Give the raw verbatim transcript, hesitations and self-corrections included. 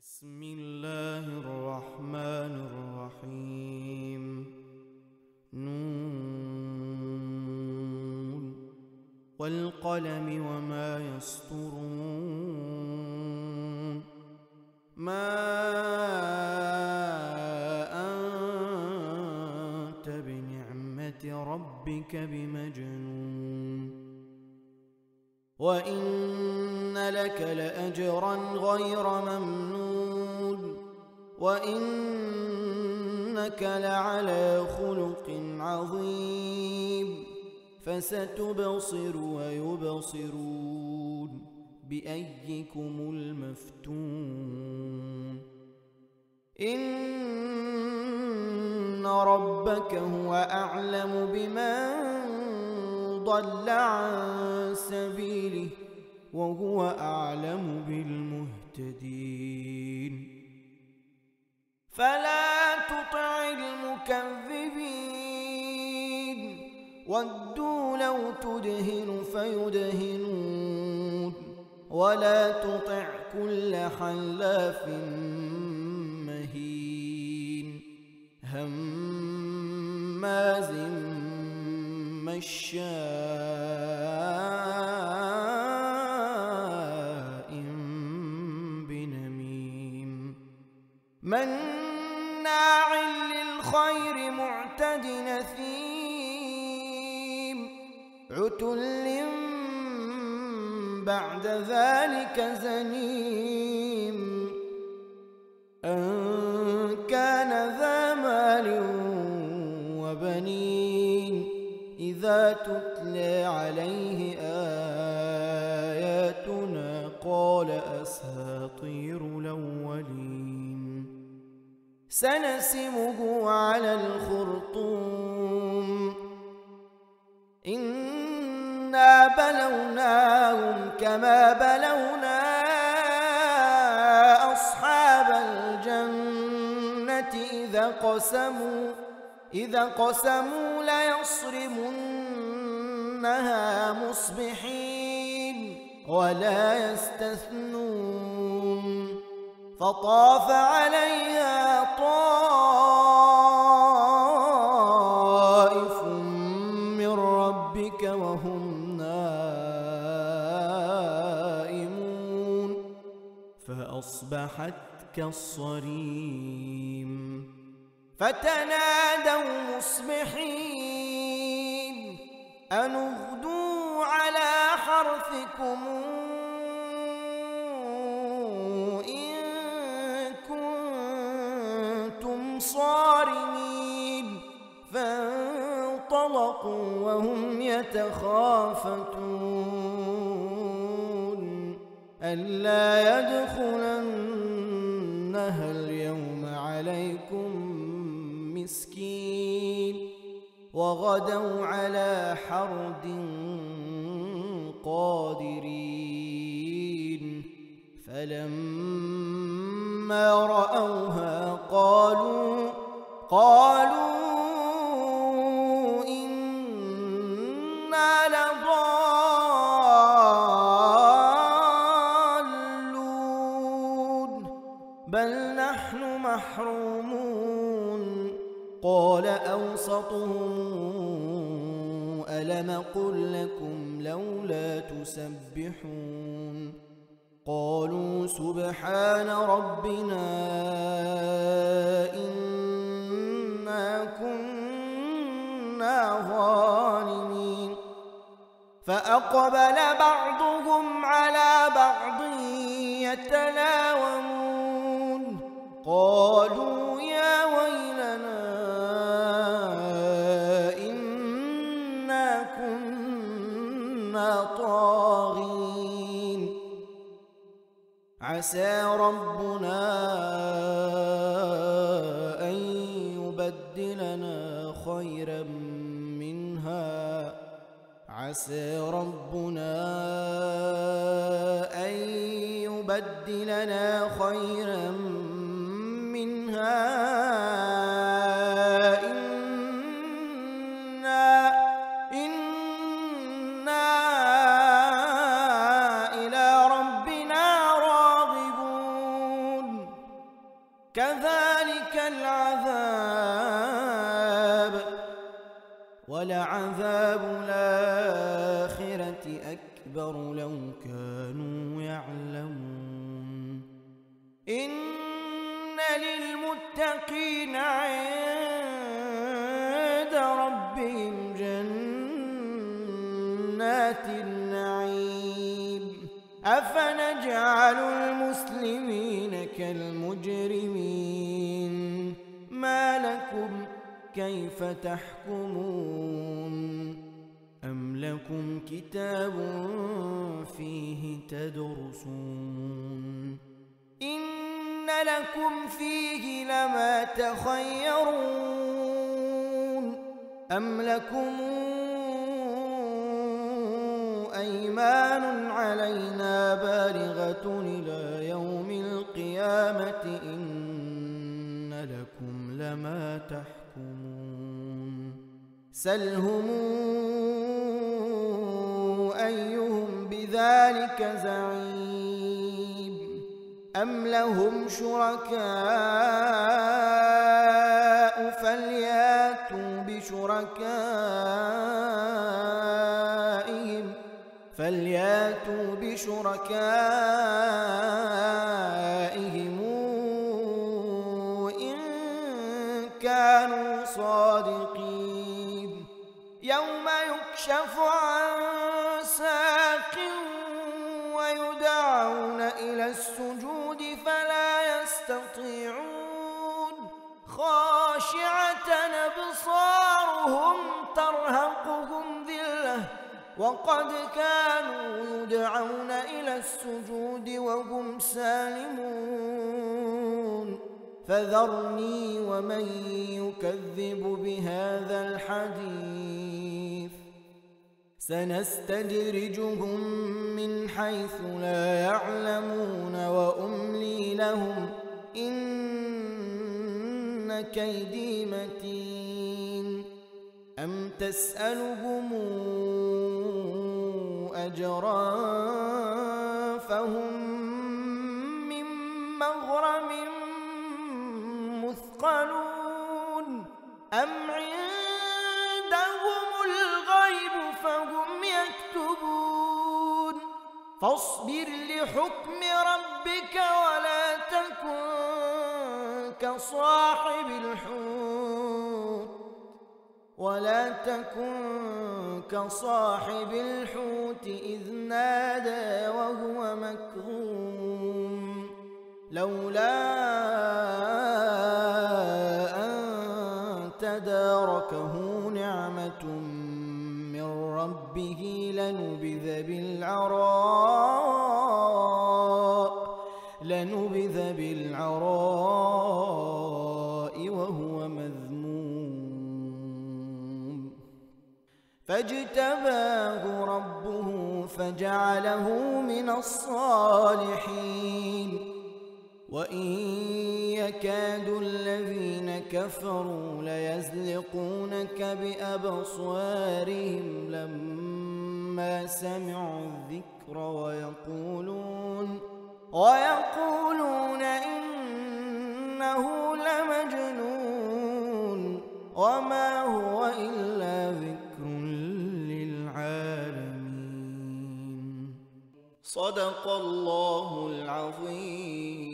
بسم الله الرحمن الرحيم. نون والقلم وما يسطرون. ما أنت بنعمة ربك بمجنون، وإن لك لأجرا غير ممنون، وإنك لعلى خلق عظيم. فستبصر ويبصرون بأيكم المفتون. إن ربك هو أعلم بمن ضل عن سبيله وهو أعلم بالمهتدين. فلا تطع المكذبين، ودوا لو تدهن فيدهنون، ولا تطع كل حلاف مهين هماز مشاء بنميم مناع للخير معتد نثيم عتل بعد ذلك زنيم أن كان ذا مال وبنين إذا تتلى عليه آياتنا قال أساطير الأولين. سنسمه على الخرطوم إنا بلوناهم كما بلونا أصحاب الجنة إذا قسموا إذا قسموا ليصرمنها مصبحين ولا يستثنون. فطاف عليها طائف من ربك وهم نائمون فأصبحت كالصريم. فتنادوا مصبحين أن اغدوا على حرثكم إن كنتم صارمين. فانطلقوا وهم يتخافتون ألا يدخلنها اليوم عليكم مسكين. وغدوا على حرد قادرين. فلما رأوها قالوا قالوا إنا لضالون بل نحن محرومون. قال أوسطهم ألم قل لكم لولا تسبحون. قالوا سبحان ربنا إنا كنا ظالمين. فأقبل بعضهم على بعض يتلاومون قالوا يا ويلنا إنا كنا طاغين. عسى ربنا أن يبدلنا خيرا منها عسى ربنا أن يبدلنا خيرا منها إنا إنا إلى ربنا راغبون. كذلك العذاب ولعذاب الآخرة أكبر لو كانوا يعلمون إن للمتقين عند ربهم جنات النعيم أفنجعل المسلمين كالمجرمين ما لكم كيف تحكمون أم لكم كتاب فيه تدرسون إن لكم فيه لما تخيرون أم لكم أيمان علينا بالغة إلى يوم القيامة إن لكم لما تحكمون سلهم أيهم بذلك زعيم أم لهم شركاء فلياتوا بشركائهم فلياتوا بشركائهم إن كانوا صادقين يوم يكشف عن ساق ويدعون إلى السجود فلا يستطيعون خاشعة أبصارهم ترهقهم ذلة وقد كانوا يدعون إلى السجود وهم سالمون فذرني ومن يكذب بهذا الحديث سنستدرجهم من حيث لا يعلمون وأملي لهم إن كيدي متين أم تسألهم أجرا فهم من مغرم مثقلون أم عندهم الغيب فهم يكتبون فاصبر لحكم ربك ولا تكن كصاحب الحوت ولا تكن كصاحب الحوت إذ نادى وهو مكظوم لولا أن تداركه نعمة من ربه لنبذ بالعراء لنبذ بالعراء وهو مذموم فاجتباه ربه فجعله من الصالحين وإن يكاد الذين كفروا ليزلقونك بأبصارهم لما سمعوا الذكر ويقولون ويقولون إنه لمجنون وما هو إلا ذكر للعالمين صدق الله العظيم.